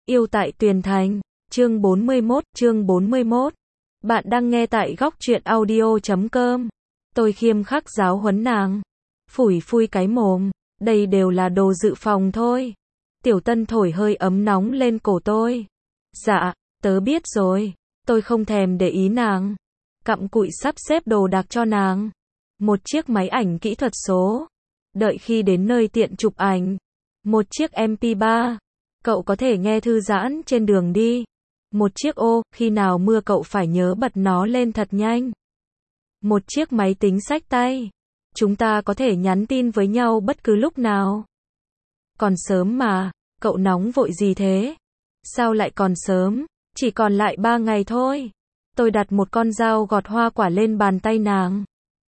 Yêu tại Tuyền Thành, chương 41. Bạn đang nghe tại góc truyện audio.com. Tôi khiêm khắc giáo huấn nàng. Phủi phui cái mồm, đây đều là đồ dự phòng thôi. Tiểu Tân thổi hơi ấm nóng lên cổ tôi. Dạ, tớ biết rồi. Tôi không thèm để ý nàng. Cặm cụi sắp xếp đồ đạc cho nàng. Một chiếc máy ảnh kỹ thuật số. Đợi khi đến nơi tiện chụp ảnh. Một chiếc MP3. Cậu có thể nghe thư giãn trên đường đi. Một chiếc ô, khi nào mưa cậu phải nhớ bật nó lên thật nhanh. Một chiếc máy tính xách tay. Chúng ta có thể nhắn tin với nhau bất cứ lúc nào. Còn sớm mà, cậu nóng vội gì thế? Sao lại còn sớm? Chỉ còn lại 3 ngày thôi. Tôi đặt một con dao gọt hoa quả lên bàn tay nàng.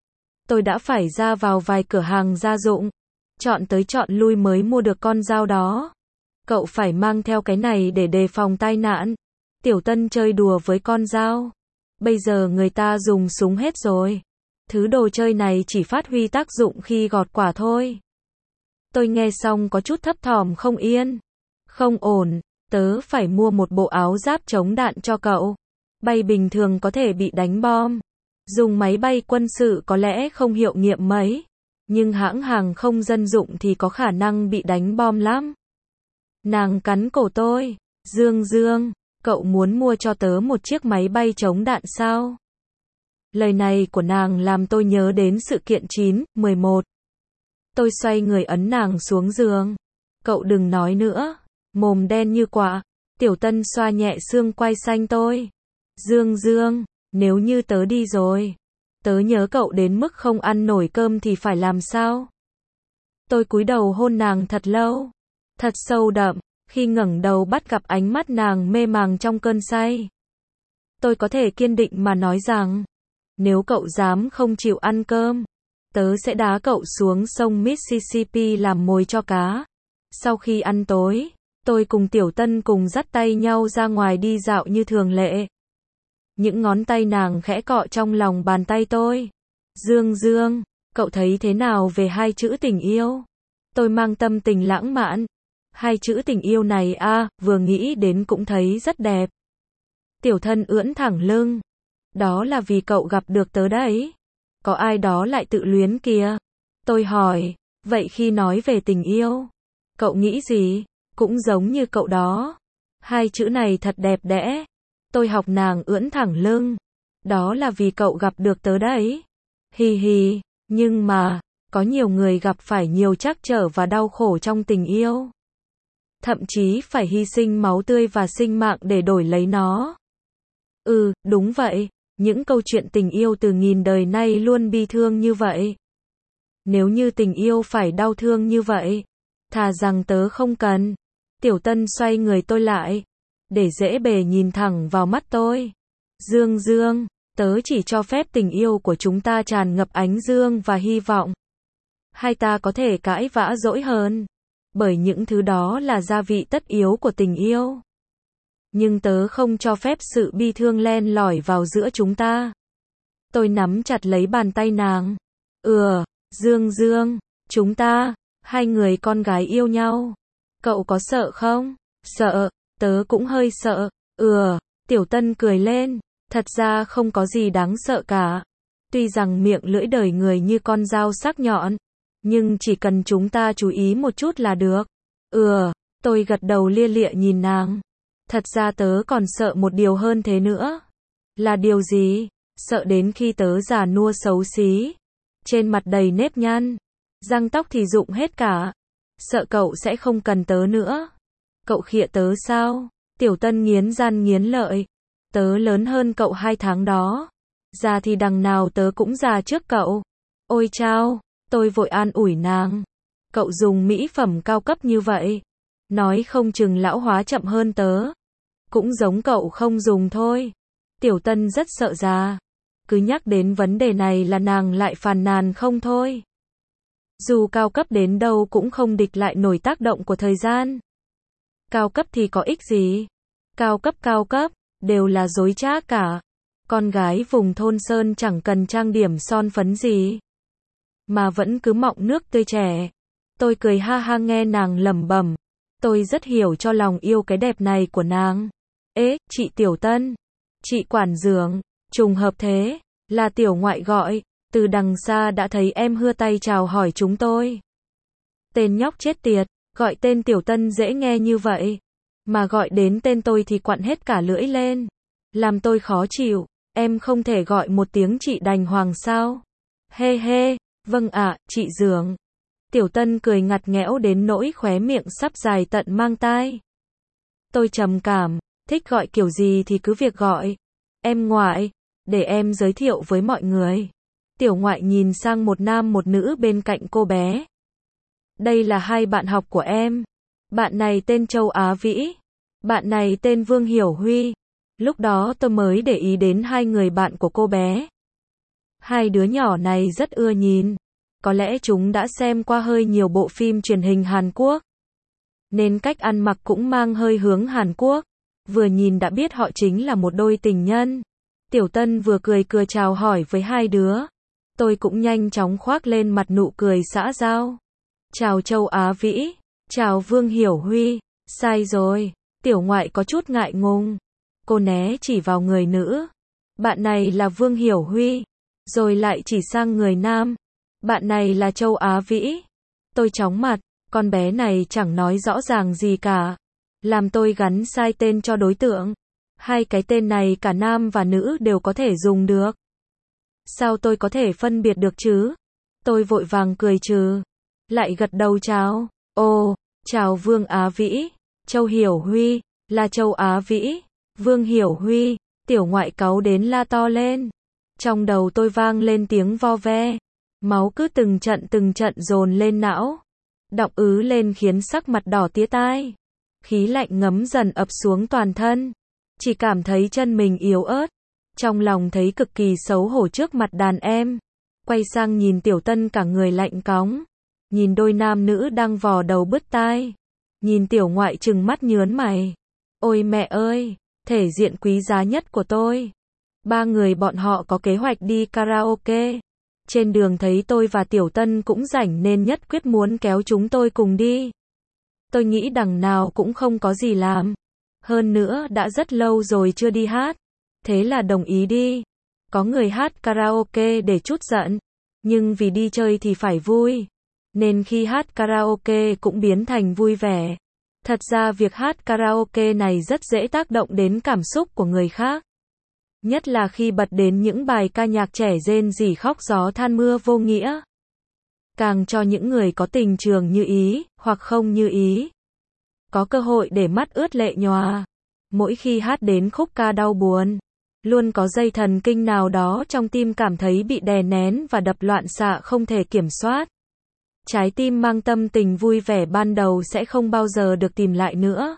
Tôi đã phải ra vào vài cửa hàng gia dụng. Chọn tới chọn lui mới mua được con dao đó. Cậu phải mang theo cái này để đề phòng tai nạn. Tiểu Tân chơi đùa với con dao. Bây giờ người ta dùng súng hết rồi. Thứ đồ chơi này chỉ phát huy tác dụng khi gọt quả thôi. Tôi nghe xong có chút thấp thỏm không yên. Không ổn, tớ phải mua một bộ áo giáp chống đạn cho cậu. Bay bình thường có thể bị đánh bom. Dùng máy bay quân sự có lẽ không hiệu nghiệm mấy. Nhưng hãng hàng không dân dụng thì có khả năng bị đánh bom lắm. Nàng cắn cổ tôi. Dương, cậu muốn mua cho tớ một chiếc máy bay chống đạn sao? Lời này của nàng làm tôi nhớ đến sự kiện 9/11. Tôi xoay người ấn nàng xuống giường. Cậu đừng nói nữa. Mồm đen như quạ. Tiểu Tân xoa nhẹ xương quai xanh tôi. Dương, nếu như tớ đi rồi. Tớ nhớ cậu đến mức không ăn nổi cơm thì phải làm sao? Tôi cúi đầu hôn nàng thật lâu. Thật sâu đậm. Khi ngẩng đầu bắt gặp ánh mắt nàng mê màng trong cơn say. Tôi có thể kiên định mà nói rằng, nếu cậu dám không chịu ăn cơm, tớ sẽ đá cậu xuống sông Mississippi làm mồi cho cá. Sau khi ăn tối, tôi cùng Tiểu Tân cùng dắt tay nhau ra ngoài đi dạo như thường lệ. Những ngón tay nàng khẽ cọ trong lòng bàn tay tôi. Dương, cậu thấy thế nào về hai chữ tình yêu? Tôi mang tâm tình lãng mạn. Hai chữ tình yêu này vừa nghĩ đến cũng thấy rất đẹp. Tiểu Thân ưỡn thẳng lưng. Đó là vì cậu gặp được tớ đấy. Có ai đó lại tự luyến kìa. Tôi hỏi, vậy khi nói về tình yêu, cậu nghĩ gì? Cũng giống như cậu đó. Hai chữ này thật đẹp đẽ. Tôi học nàng ưỡn thẳng lưng. Đó là vì cậu gặp được tớ đấy. Hi, nhưng mà, có nhiều người gặp phải nhiều trắc trở và đau khổ trong tình yêu. Thậm chí phải hy sinh máu tươi và sinh mạng để đổi lấy nó. Đúng vậy, những câu chuyện tình yêu từ nghìn đời nay luôn bi thương như vậy. Nếu như tình yêu phải đau thương như vậy, thà rằng tớ không cần. Tiểu Tân xoay người tôi lại, để dễ bề nhìn thẳng vào mắt tôi. Dương, tớ chỉ cho phép tình yêu của chúng ta tràn ngập ánh dương và hy vọng. Hai ta có thể cãi vã dỗi hơn. Bởi những thứ đó là gia vị tất yếu của tình yêu. Nhưng tớ không cho phép sự bi thương len lỏi vào giữa chúng ta. Tôi nắm chặt lấy bàn tay nàng. Dương, chúng ta, hai người con gái yêu nhau. Cậu có sợ không? Sợ, tớ cũng hơi sợ. Tiểu Tân cười lên. Thật ra không có gì đáng sợ cả. Tuy rằng miệng lưỡi đời người như con dao sắc nhọn. Nhưng chỉ cần chúng ta chú ý một chút là được. Tôi gật đầu lia lịa nhìn nàng. Thật ra tớ còn sợ một điều hơn thế nữa. Là điều gì? Sợ đến khi tớ già nua xấu xí. Trên mặt đầy nếp nhăn. Răng tóc thì rụng hết cả. Sợ cậu sẽ không cần tớ nữa. Cậu khịa tớ sao? Tiểu Tân nghiến răng nghiến lợi. Tớ lớn hơn cậu 2 tháng đó. Già thì đằng nào tớ cũng già trước cậu. Ôi chao! Tôi vội an ủi nàng. Cậu dùng mỹ phẩm cao cấp như vậy. Nói không chừng lão hóa chậm hơn tớ. Cũng giống cậu không dùng thôi. Tiểu Tân rất sợ già. Cứ nhắc đến vấn đề này là nàng lại phàn nàn không thôi. Dù cao cấp đến đâu cũng không địch lại nổi tác động của thời gian. Cao cấp thì có ích gì? Cao cấp, đều là dối trá cả. Con gái vùng thôn sơn chẳng cần trang điểm son phấn gì. Mà vẫn cứ mọng nước tươi trẻ. Tôi cười ha ha nghe nàng lẩm bẩm. Tôi rất hiểu cho lòng yêu cái đẹp này của nàng. Ế, chị Tiểu Tân. Chị quản dưỡng. Trùng hợp thế. Là Tiểu Ngoại gọi. Từ đằng xa đã thấy em hưa tay chào hỏi chúng tôi. Tên nhóc chết tiệt. Gọi tên Tiểu Tân dễ nghe như vậy. Mà gọi đến tên tôi thì quặn hết cả lưỡi lên. Làm tôi khó chịu. Em không thể gọi một tiếng chị đành hoàng sao? Hê hê. Vâng ạ, chị Dưỡng. Tiểu Tân cười ngặt nghẽo đến nỗi khóe miệng sắp dài tận mang tai. Tôi trầm cảm, thích gọi kiểu gì thì cứ việc gọi. Em Ngoại, để em giới thiệu với mọi người. Tiểu Ngoại nhìn sang một nam một nữ bên cạnh cô bé. Đây là hai bạn học của em. Bạn này tên Châu Á Vĩ. Bạn này tên Vương Hiểu Huy. Lúc đó tôi mới để ý đến hai người bạn của cô bé. Hai đứa nhỏ này rất ưa nhìn. Có lẽ chúng đã xem qua hơi nhiều bộ phim truyền hình Hàn Quốc. Nên cách ăn mặc cũng mang hơi hướng Hàn Quốc. Vừa nhìn đã biết họ chính là một đôi tình nhân. Tiểu Tân vừa cười cười chào hỏi với hai đứa. Tôi cũng nhanh chóng khoác lên mặt nụ cười xã giao. Chào Châu Á Vĩ. Chào Vương Hiểu Huy. Sai rồi. Tiểu Ngoại có chút ngại ngùng. Cô né chỉ vào người nữ. Bạn này là Vương Hiểu Huy. Rồi lại chỉ sang người nam. Bạn này là Châu Á Vĩ. Tôi chóng mặt, con bé này chẳng nói rõ ràng gì cả. Làm tôi gắn sai tên cho đối tượng. Hai cái tên này cả nam và nữ đều có thể dùng được. Sao tôi có thể phân biệt được chứ? Tôi vội vàng cười trừ. Lại gật đầu chào. Ồ, chào Vương Á Vĩ. Châu Hiểu Huy, là Châu Á Vĩ. Vương Hiểu Huy, Tiểu Ngoại cáu đến la to lên. Trong đầu tôi vang lên tiếng vo ve. Máu cứ từng trận dồn lên não. Đọng ứ lên khiến sắc mặt đỏ tía tai. Khí lạnh ngấm dần ập xuống toàn thân. Chỉ cảm thấy chân mình yếu ớt. Trong lòng thấy cực kỳ xấu hổ trước mặt đàn em. Quay sang nhìn Tiểu Tân cả người lạnh cóng. Nhìn đôi nam nữ đang vò đầu bứt tai. Nhìn Tiểu Ngoại trừng mắt nhớn mày. Ôi mẹ ơi, thể diện quý giá nhất của tôi. Ba người bọn họ có kế hoạch đi karaoke. Trên đường thấy tôi và Tiểu Tân cũng rảnh nên nhất quyết muốn kéo chúng tôi cùng đi. Tôi nghĩ đằng nào cũng không có gì làm. Hơn nữa đã rất lâu rồi chưa đi hát. Thế là đồng ý đi. Có người hát karaoke để trút giận. Nhưng vì đi chơi thì phải vui. Nên khi hát karaoke cũng biến thành vui vẻ. Thật ra việc hát karaoke này rất dễ tác động đến cảm xúc của người khác. Nhất là khi bật đến những bài ca nhạc trẻ rên rỉ khóc gió than mưa vô nghĩa. Càng cho những người có tình trường như ý, hoặc không như ý. Có cơ hội để mắt ướt lệ nhòa. Mỗi khi hát đến khúc ca đau buồn, luôn có dây thần kinh nào đó trong tim cảm thấy bị đè nén và đập loạn xạ không thể kiểm soát. Trái tim mang tâm tình vui vẻ ban đầu sẽ không bao giờ được tìm lại nữa.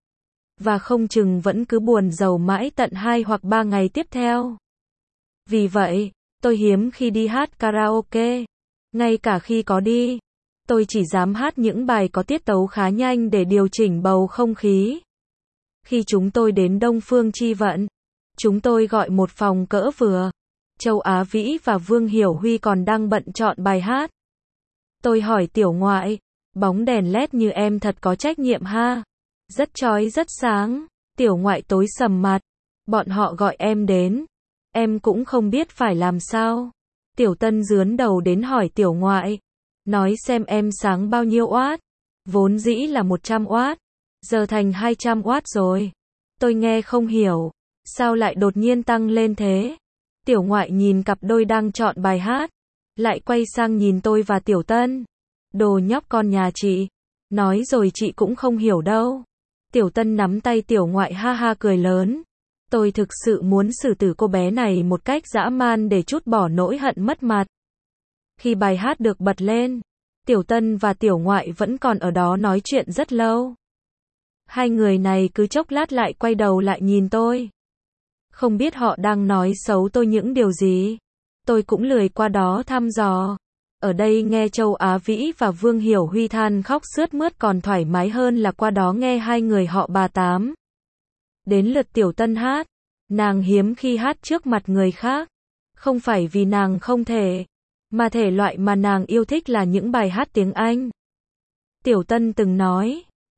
Và không chừng vẫn cứ buồn rầu mãi tận 2 hoặc 3 ngày tiếp theo. Vì vậy, tôi hiếm khi đi hát karaoke. Ngay cả khi có đi, tôi chỉ dám hát những bài có tiết tấu khá nhanh để điều chỉnh bầu không khí. Khi chúng tôi đến Đông Phương Chi Vận, chúng tôi gọi một phòng cỡ vừa. Châu Á Vĩ và Vương Hiểu Huy còn đang bận chọn bài hát. Tôi hỏi Tiểu Ngoại, bóng đèn LED như em thật có trách nhiệm ha. Rất chói rất sáng. Tiểu Ngoại tối sầm mặt. Bọn họ gọi em đến. Em cũng không biết phải làm sao. Tiểu Tân dướn đầu đến hỏi Tiểu Ngoại. Nói xem em sáng bao nhiêu oát. Vốn dĩ là 100 oát. Giờ thành 200 oát rồi. Tôi nghe không hiểu. Sao lại đột nhiên tăng lên thế? Tiểu Ngoại nhìn cặp đôi đang chọn bài hát. Lại quay sang nhìn tôi và Tiểu Tân. Đồ nhóc con nhà chị. Nói rồi chị cũng không hiểu đâu. Tiểu Tân nắm tay Tiểu Ngoại ha ha cười lớn. Tôi thực sự muốn xử tử cô bé này một cách dã man để trút bỏ nỗi hận mất mặt. Khi bài hát được bật lên, Tiểu Tân và Tiểu Ngoại vẫn còn ở đó nói chuyện rất lâu. Hai người này cứ chốc lát lại quay đầu lại nhìn tôi. Không biết họ đang nói xấu tôi những điều gì. Tôi cũng lười qua đó thăm dò. Ở đây nghe Châu Á Vĩ và Vương Hiểu Huy than khóc sướt mướt còn thoải mái hơn là qua đó nghe hai người họ bà Tám. Đến lượt Tiểu Tân hát. Nàng hiếm khi hát trước mặt người khác. Không phải vì nàng không thể, mà thể loại mà nàng yêu thích là những bài hát tiếng Anh. Tiểu Tân từng nói,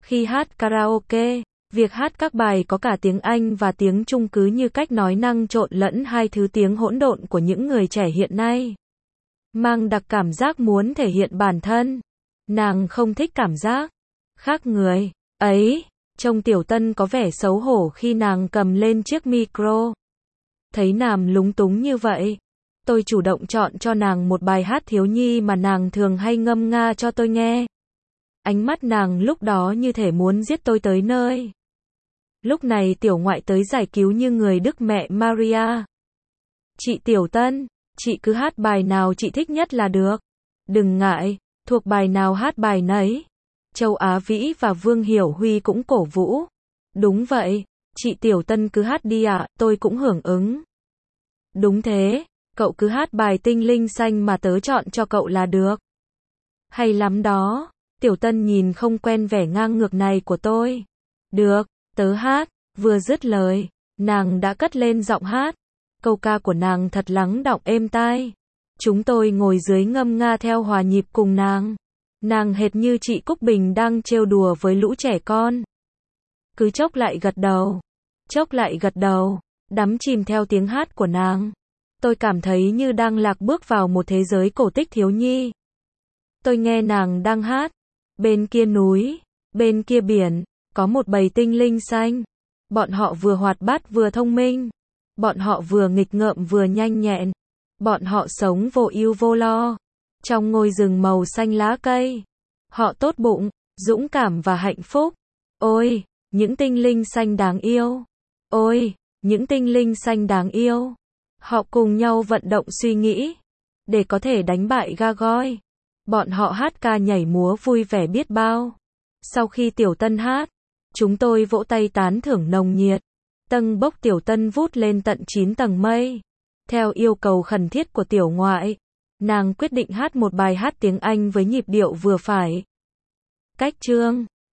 Khi hát karaoke, việc hát các bài có cả tiếng Anh và tiếng Trung cứ như cách nói năng trộn lẫn hai thứ tiếng hỗn độn của những người trẻ hiện nay. Mang đặc cảm giác muốn thể hiện bản thân. Nàng không thích cảm giác khác người. Ấy, trông Tiểu Tân có vẻ xấu hổ khi nàng cầm lên chiếc micro. Thấy nàng lúng túng như vậy, tôi chủ động chọn cho nàng một bài hát thiếu nhi mà nàng thường hay ngâm nga cho tôi nghe. Ánh mắt nàng lúc đó như thể muốn giết tôi tới nơi. Lúc này tiểu ngoại tới giải cứu như người Đức Mẹ Maria. Chị Tiểu Tân, chị cứ hát bài nào chị thích nhất là được. Đừng ngại, thuộc bài nào hát bài nấy. Châu Á Vĩ và Vương Hiểu Huy cũng cổ vũ. Đúng vậy, chị Tiểu Tân cứ hát đi ạ, tôi cũng hưởng ứng. Đúng thế, cậu cứ hát bài Tinh Linh Xanh mà tớ chọn cho cậu là được. Hay lắm đó. Tiểu Tân nhìn không quen vẻ ngang ngược này của tôi. Được, tớ hát. Vừa dứt lời, nàng đã cất lên giọng hát. Câu ca của nàng thật lắng đọng êm tai. Chúng tôi ngồi dưới ngâm nga theo hòa nhịp cùng nàng. Nàng hệt như chị Cúc Bình đang trêu đùa với lũ trẻ con. Cứ chốc lại gật đầu, chốc lại gật đầu, đắm chìm theo tiếng hát của nàng. Tôi cảm thấy như đang lạc bước vào một thế giới cổ tích thiếu nhi. Tôi nghe nàng đang hát. Bên kia núi, bên kia biển, có một bầy tinh linh xanh. Bọn họ vừa hoạt bát vừa thông minh. Bọn họ vừa nghịch ngợm vừa nhanh nhẹn. Bọn họ sống vô ưu vô lo. Trong ngôi rừng màu xanh lá cây. Họ tốt bụng, dũng cảm và hạnh phúc. Ôi, những tinh linh xanh đáng yêu. Ôi, những tinh linh xanh đáng yêu. Họ cùng nhau vận động suy nghĩ. Để có thể đánh bại Gargoyle. Bọn họ hát ca nhảy múa vui vẻ biết bao. Sau khi Tiểu Tân hát, chúng tôi vỗ tay tán thưởng nồng nhiệt. Tâng bốc Tiểu Tân vút lên tận 9 tầng mây. Theo yêu cầu khẩn thiết của tiểu ngoại, nàng quyết định hát một bài hát tiếng Anh với nhịp điệu vừa phải. Cách chương